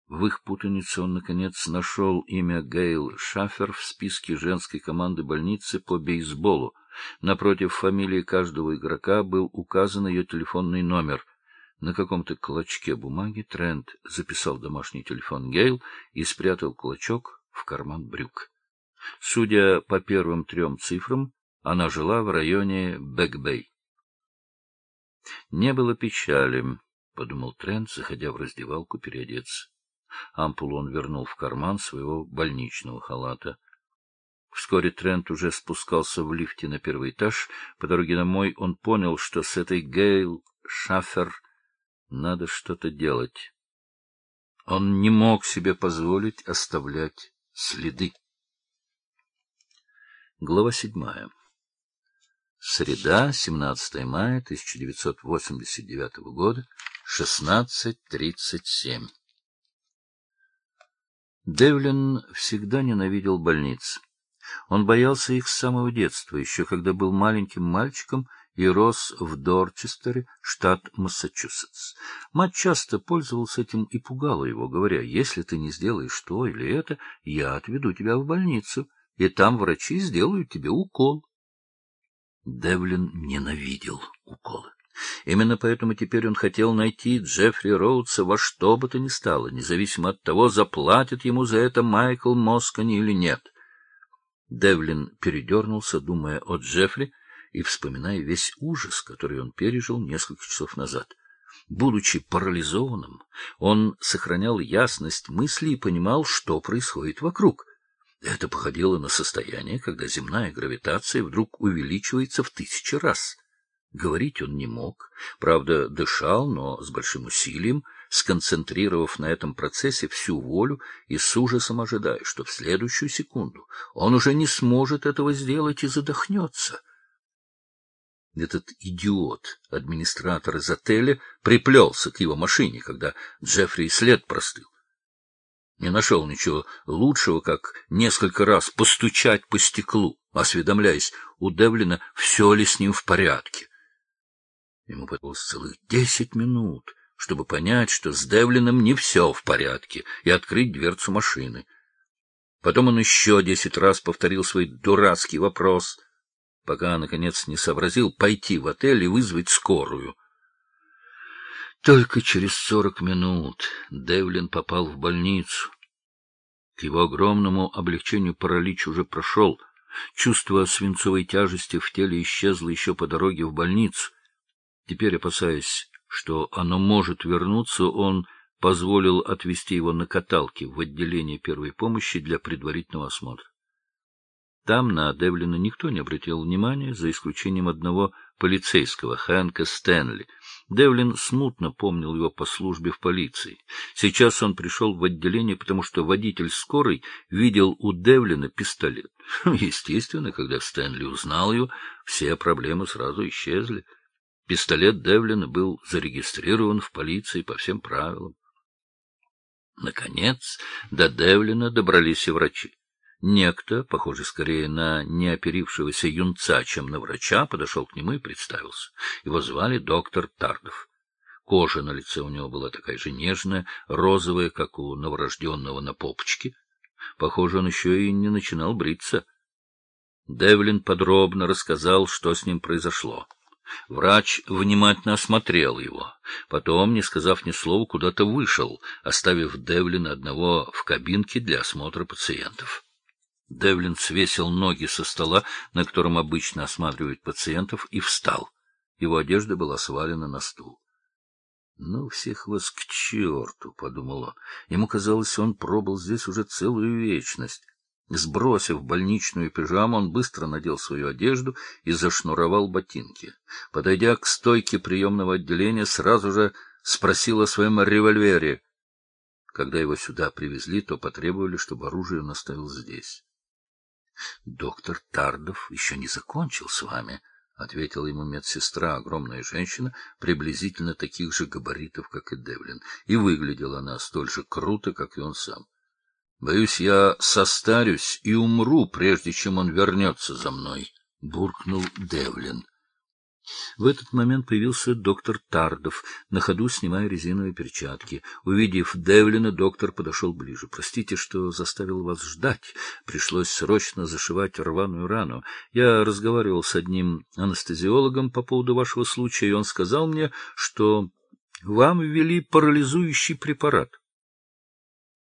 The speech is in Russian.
В их путанице он, наконец, нашел имя Гейл Шаффер в списке женской команды больницы по бейсболу. Напротив фамилии каждого игрока был указан ее телефонный номер. На каком-то клочке бумаги Трент записал домашний телефон Гейл и спрятал клочок в карман брюк. Судя по первым 3 цифрам, она жила в районе Бэк-Бэй. «Не было печали», — подумал Трент, заходя в раздевалку переодеться. Ампулу он вернул в карман своего больничного халата. Вскоре Трент уже спускался в лифте на 1-й этаж. По дороге домой он понял, что с этой Гейл Шаффер надо что-то делать. Он не мог себе позволить оставлять следы. Глава 7. Среда, 17 мая 1989 года, 16:37. Девлин всегда ненавидел больницы. Он боялся их с самого детства, еще когда был маленьким мальчиком и рос в Дорчестере, штат Массачусетс. Мать часто пользовалась этим и пугала его, говоря: «Если ты не сделаешь то или это, я отведу тебя в больницу, и там врачи сделают тебе укол». Девлин ненавидел уколы. Именно поэтому теперь он хотел найти Джеффри Роудса во что бы то ни стало, независимо от того, заплатит ему за это Майкл Москани или нет. Девлин передернулся, думая о Джеффри и вспоминая весь ужас, который он пережил несколько часов назад. Будучи парализованным, он сохранял ясность мысли и понимал, что происходит вокруг. Это походило на состояние, когда земная гравитация вдруг увеличивается в 1000 раз. Говорить он не мог, правда, дышал, но с большим усилием, сконцентрировав на этом процессе всю волю и с ужасом ожидая, что в следующую секунду он уже не сможет этого сделать и задохнется. Этот идиот, администратор из отеля, приплелся к его машине, когда Джеффри и след простыл. Не нашел ничего лучшего, как несколько раз постучать по стеклу, осведомляясь у Девлина, все ли с ним в порядке. Ему потребовалось целых 10 минут, чтобы понять, что с Девлином не все в порядке, и открыть дверцу машины. Потом он еще 10 раз повторил свой дурацкий вопрос, пока, наконец, не сообразил пойти в отель и вызвать скорую. Только через 40 минут Девлин попал в больницу. К его огромному облегчению паралич уже прошел. Чувство свинцовой тяжести в теле исчезло еще по дороге в больницу. Теперь, опасаясь, что оно может вернуться, он позволил отвезти его на каталке в отделение первой помощи для предварительного осмотра. Там на Девлина никто не обратил внимания, за исключением одного полицейского, Хэнка Стэнли. Девлин смутно помнил его по службе в полиции. Сейчас он пришел в отделение, потому что водитель скорой видел у Девлина пистолет. Естественно, когда Стэнли узнал его, все проблемы сразу исчезли. Пистолет Девлина был зарегистрирован в полиции по всем правилам. Наконец, до Девлина добрались и врачи. Некто, похожий скорее на неоперившегося юнца, чем на врача, подошел к нему и представился. Его звали доктор Тардов. Кожа на лице у него была такая же нежная, розовая, как у новорожденного на попочке. Похоже, он еще и не начинал бриться. Девлин подробно рассказал, что с ним произошло. Врач внимательно осмотрел его. Потом, не сказав ни слова, куда-то вышел, оставив Девлина одного в кабинке для осмотра пациентов. Девлин свесил ноги со стола, на котором обычно осматривают пациентов, и встал. Его одежда была свалена на стул. — Ну, всех вас к черту, — подумал он. Ему казалось, он пробыл здесь уже целую вечность. Сбросив больничную пижаму, он быстро надел свою одежду и зашнуровал ботинки. Подойдя к стойке приемного отделения, сразу же спросил о своем револьвере. Когда его сюда привезли, то потребовали, чтобы оружие он оставил здесь. — Доктор Тардов еще не закончил с вами, — ответила ему медсестра, огромная женщина, приблизительно таких же габаритов, как и Девлин, и выглядела она столь же круто, как и он сам. — Боюсь, я состарюсь и умру, прежде чем он вернется за мной, — буркнул Девлин. В этот момент появился доктор Тардов, на ходу снимая резиновые перчатки. Увидев Девлина, доктор подошел ближе. — Простите, что заставил вас ждать. Пришлось срочно зашивать рваную рану. Я разговаривал с одним анестезиологом по поводу вашего случая, и он сказал мне, что вам ввели парализующий препарат.